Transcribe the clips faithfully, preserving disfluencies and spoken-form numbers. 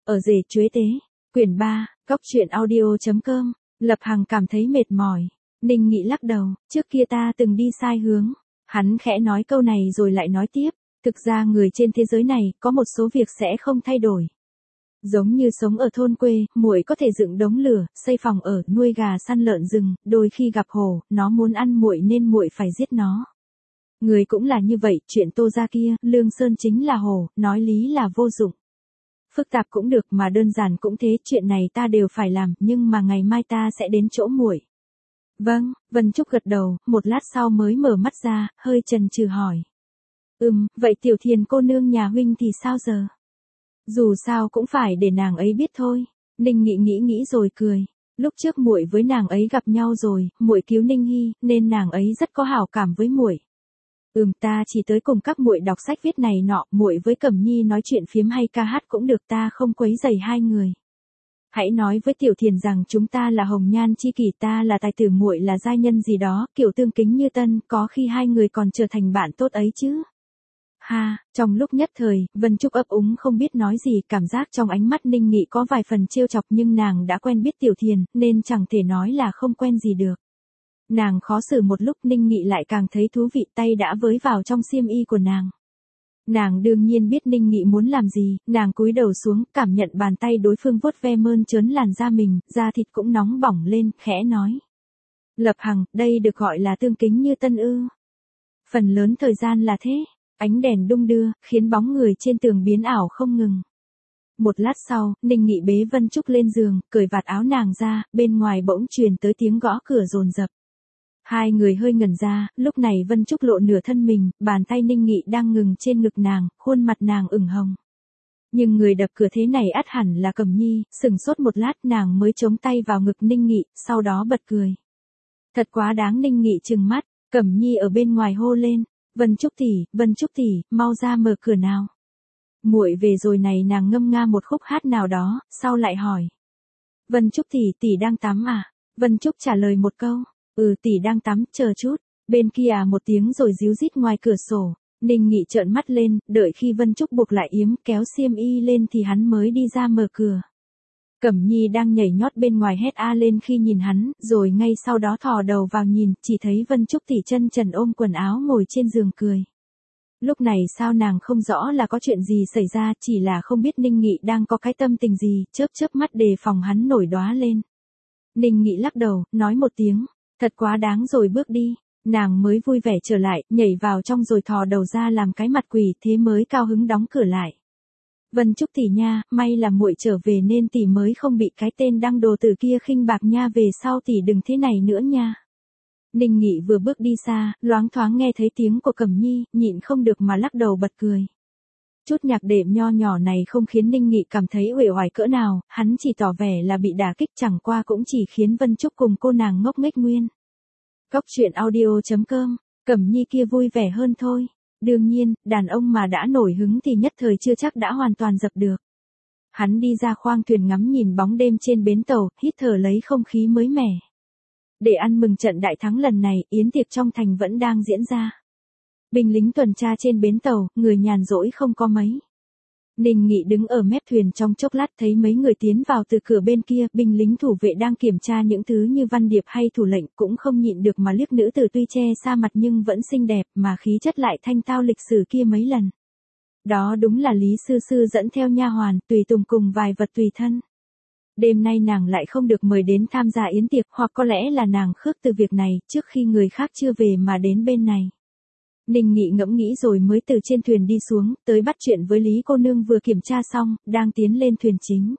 Ở rể chuế tế, quyển ba, góc truyện audio.com, Lập Hằng cảm thấy mệt mỏi. Ninh Nghị lắc đầu, trước kia ta từng đi sai hướng. Hắn khẽ nói câu này rồi lại nói tiếp, thực ra người trên thế giới này có một số việc sẽ không thay đổi. Giống như sống ở thôn quê, muội có thể dựng đống lửa, xây phòng ở, nuôi gà săn lợn rừng, đôi khi gặp hổ, nó muốn ăn muội nên muội phải giết nó. Người cũng là như vậy, chuyện Tô gia kia, Lương Sơn chính là hổ, nói lý là vô dụng. Phức tạp cũng được mà đơn giản cũng thế, chuyện này ta đều phải làm, nhưng mà ngày mai ta sẽ đến chỗ muội. Vâng, Vân Trúc gật đầu, một lát sau mới mở mắt ra, hơi chần chừ hỏi. Ừm, vậy Tiểu Thiền cô nương nhà huynh thì sao giờ? Dù sao cũng phải để nàng ấy biết thôi. Ninh Nghị nghĩ nghĩ rồi cười. Lúc trước muội với nàng ấy gặp nhau rồi, muội cứu Ninh Hy, nên nàng ấy rất có hảo cảm với muội. Ừm, ta chỉ tới cùng các muội đọc sách viết này nọ, muội với Cẩm Nhi nói chuyện phiếm hay ca hát cũng được, ta không quấy rầy hai người. Hãy nói với Tiểu Thiền rằng chúng ta là hồng nhan chi kỷ, ta là tài tử, muội là giai nhân gì đó, kiểu tương kính như tân, có khi hai người còn trở thành bạn tốt ấy chứ. Ha, trong lúc nhất thời, Vân Trúc ấp úng không biết nói gì, cảm giác trong ánh mắt Ninh Nghị có vài phần trêu chọc, nhưng nàng đã quen biết Tiểu Thiền, nên chẳng thể nói là không quen gì được. Nàng khó xử một lúc, Ninh Nghị lại càng thấy thú vị, tay đã với vào trong xiêm y của nàng. Nàng đương nhiên biết Ninh Nghị muốn làm gì, nàng cúi đầu xuống, cảm nhận bàn tay đối phương vuốt ve mơn trớn làn da mình, da thịt cũng nóng bỏng lên, khẽ nói. Lập Hằng, đây được gọi là tương kính như tân ư? Phần lớn thời gian là thế. Ánh đèn đung đưa, khiến bóng người trên tường biến ảo không ngừng. Một lát sau, Ninh Nghị bế Vân Trúc lên giường, cởi vạt áo nàng ra, bên ngoài bỗng truyền tới tiếng gõ cửa dồn dập. Hai người hơi ngẩn ra, lúc này Vân Trúc lộ nửa thân mình, bàn tay Ninh Nghị đang ngừng trên ngực nàng, khuôn mặt nàng ửng hồng. Nhưng người đập cửa thế này ắt hẳn là Cẩm Nhi, sừng sốt một lát nàng mới chống tay vào ngực Ninh Nghị, sau đó bật cười. Thật quá đáng. Ninh Nghị trừng mắt, Cẩm Nhi ở bên ngoài hô lên. Vân Trúc tỷ, Vân Trúc tỷ, mau ra mở cửa nào. Muội về rồi này, nàng ngâm nga một khúc hát nào đó, sau lại hỏi. Vân Trúc tỷ, tỷ đang tắm à? Vân Trúc trả lời một câu, ừ tỷ đang tắm, chờ chút. Bên kia à một tiếng rồi ríu rít ngoài cửa sổ. Ninh Nghị trợn mắt lên, đợi khi Vân Trúc buộc lại yếm kéo xiêm y lên thì hắn mới đi ra mở cửa. Cẩm Nhi đang nhảy nhót bên ngoài hét a lên khi nhìn hắn, rồi ngay sau đó thò đầu vào nhìn, chỉ thấy Vân Trúc tỷ chân trần ôm quần áo ngồi trên giường cười. Lúc này sao nàng không rõ là có chuyện gì xảy ra, chỉ là không biết Ninh Nghị đang có cái tâm tình gì, chớp chớp mắt đề phòng hắn nổi đóa lên. Ninh Nghị lắc đầu, nói một tiếng, thật quá đáng rồi bước đi. Nàng mới vui vẻ trở lại, nhảy vào trong rồi thò đầu ra làm cái mặt quỷ, thế mới cao hứng đóng cửa lại. Vân Trúc tỷ nha, may là muội trở về nên tỷ mới không bị cái tên đăng đồ tử kia khinh bạc nha, về sau tỷ đừng thế này nữa nha. Ninh Nghị vừa bước đi xa, loáng thoáng nghe thấy tiếng của Cẩm Nhi, nhịn không được mà lắc đầu bật cười. Chút nhạc đệm nho nhỏ này không khiến Ninh Nghị cảm thấy uể oải cỡ nào, hắn chỉ tỏ vẻ là bị đả kích, chẳng qua cũng chỉ khiến Vân Trúc cùng cô nàng ngốc nghếch nguyên. Góc truyện audio.com, Cẩm Nhi kia vui vẻ hơn thôi. Đương nhiên, đàn ông mà đã nổi hứng thì nhất thời chưa chắc đã hoàn toàn dập được. Hắn đi ra khoang thuyền ngắm nhìn bóng đêm trên bến tàu, hít thở lấy không khí mới mẻ. Để ăn mừng trận đại thắng lần này, yến tiệc trong thành vẫn đang diễn ra. Binh lính tuần tra trên bến tàu, người nhàn rỗi không có mấy. Ninh Nghị đứng ở mép thuyền trong chốc lát thấy mấy người tiến vào từ cửa bên kia, binh lính thủ vệ đang kiểm tra những thứ như văn điệp hay thủ lệnh, cũng không nhịn được mà liếc nữ tử tuy che xa mặt nhưng vẫn xinh đẹp, mà khí chất lại thanh tao lịch sử kia mấy lần. Đó đúng là Lý Sư Sư dẫn theo nha hoàn, tùy tùng cùng vài vật tùy thân. Đêm nay nàng lại không được mời đến tham gia yến tiệc, hoặc có lẽ là nàng khước từ việc này, trước khi người khác chưa về mà đến bên này. Ninh Nghị ngẫm nghĩ rồi mới từ trên thuyền đi xuống, tới bắt chuyện với Lý cô nương vừa kiểm tra xong, đang tiến lên thuyền chính.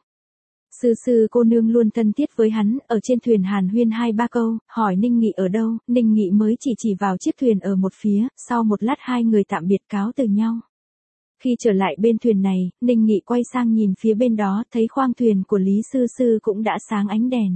Sư sư cô nương luôn thân thiết với hắn, ở trên thuyền hàn huyên hai ba câu, hỏi Ninh Nghị ở đâu, Ninh Nghị mới chỉ chỉ vào chiếc thuyền ở một phía, sau một lát hai người tạm biệt cáo từ nhau. Khi trở lại bên thuyền này, Ninh Nghị quay sang nhìn phía bên đó, thấy khoang thuyền của Lý Sư Sư cũng đã sáng ánh đèn.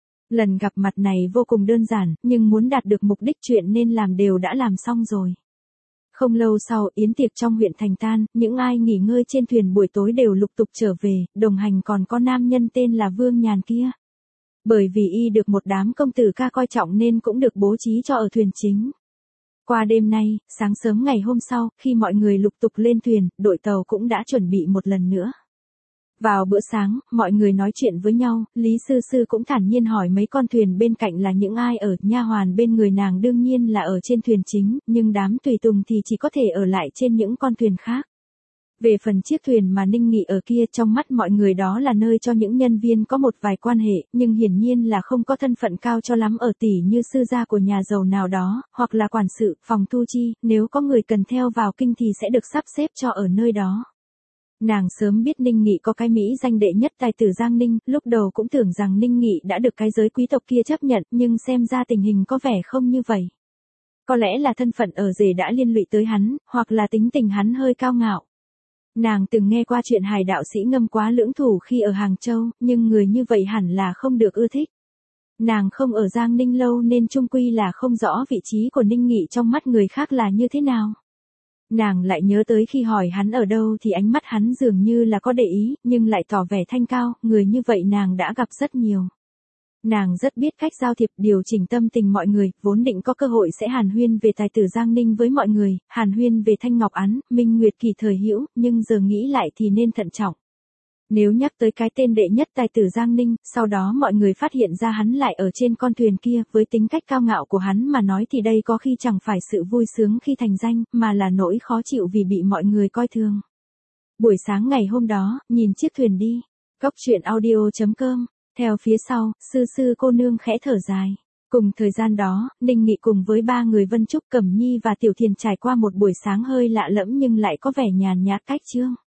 Lần gặp mặt này vô cùng đơn giản, nhưng muốn đạt được mục đích chuyện nên làm đều đã làm xong rồi. Không lâu sau, yến tiệc trong huyện thành tan, những ai nghỉ ngơi trên thuyền buổi tối đều lục tục trở về, đồng hành còn có nam nhân tên là Vương Nhàn kia. Bởi vì y được một đám công tử ca coi trọng nên cũng được bố trí cho ở thuyền chính. Qua đêm nay, sáng sớm ngày hôm sau, khi mọi người lục tục lên thuyền, đội tàu cũng đã chuẩn bị một lần nữa. Vào bữa sáng, mọi người nói chuyện với nhau, Lý Sư Sư cũng thản nhiên hỏi mấy con thuyền bên cạnh là những ai ở, nha hoàn bên người nàng đương nhiên là ở trên thuyền chính, nhưng đám tùy tùng thì chỉ có thể ở lại trên những con thuyền khác. Về phần chiếc thuyền mà Ninh Nghị ở kia, trong mắt mọi người đó là nơi cho những nhân viên có một vài quan hệ, nhưng hiển nhiên là không có thân phận cao cho lắm, ở tỷ như sư gia của nhà giàu nào đó, hoặc là quản sự, phòng thu chi, nếu có người cần theo vào kinh thì sẽ được sắp xếp cho ở nơi đó. Nàng sớm biết Ninh Nghị có cái mỹ danh đệ nhất tài tử Giang Ninh, lúc đầu cũng tưởng rằng Ninh Nghị đã được cái giới quý tộc kia chấp nhận, nhưng xem ra tình hình có vẻ không như vậy. Có lẽ là thân phận ở rể đã liên lụy tới hắn, hoặc là tính tình hắn hơi cao ngạo. Nàng từng nghe qua chuyện Hải đạo sĩ Ngâm quá lưỡng thủ khi ở Hàng Châu, nhưng người như vậy hẳn là không được ưa thích. Nàng không ở Giang Ninh lâu nên chung quy là không rõ vị trí của Ninh Nghị trong mắt người khác là như thế nào. Nàng lại nhớ tới khi hỏi hắn ở đâu thì ánh mắt hắn dường như là có để ý, nhưng lại tỏ vẻ thanh cao, người như vậy nàng đã gặp rất nhiều. Nàng rất biết cách giao thiệp, điều chỉnh tâm tình mọi người, vốn định có cơ hội sẽ hàn huyên về tài tử Giang Ninh với mọi người, hàn huyên về Thanh Ngọc Án, Minh Nguyệt Kỳ thời hữu, nhưng giờ nghĩ lại thì nên thận trọng. Nếu nhắc tới cái tên đệ nhất tài tử Giang Ninh, sau đó mọi người phát hiện ra hắn lại ở trên con thuyền kia, với tính cách cao ngạo của hắn mà nói thì đây có khi chẳng phải sự vui sướng khi thành danh, mà là nỗi khó chịu vì bị mọi người coi thường. Buổi sáng ngày hôm đó, nhìn chiếc thuyền đi, Cốc truyện audio chấm com, theo phía sau, Sư Sư cô nương khẽ thở dài. Cùng thời gian đó, Ninh Nghị cùng với ba người Vân Trúc, Cẩm Nhi và Tiểu Thiền trải qua một buổi sáng hơi lạ lẫm nhưng lại có vẻ nhàn nhạt cách chương.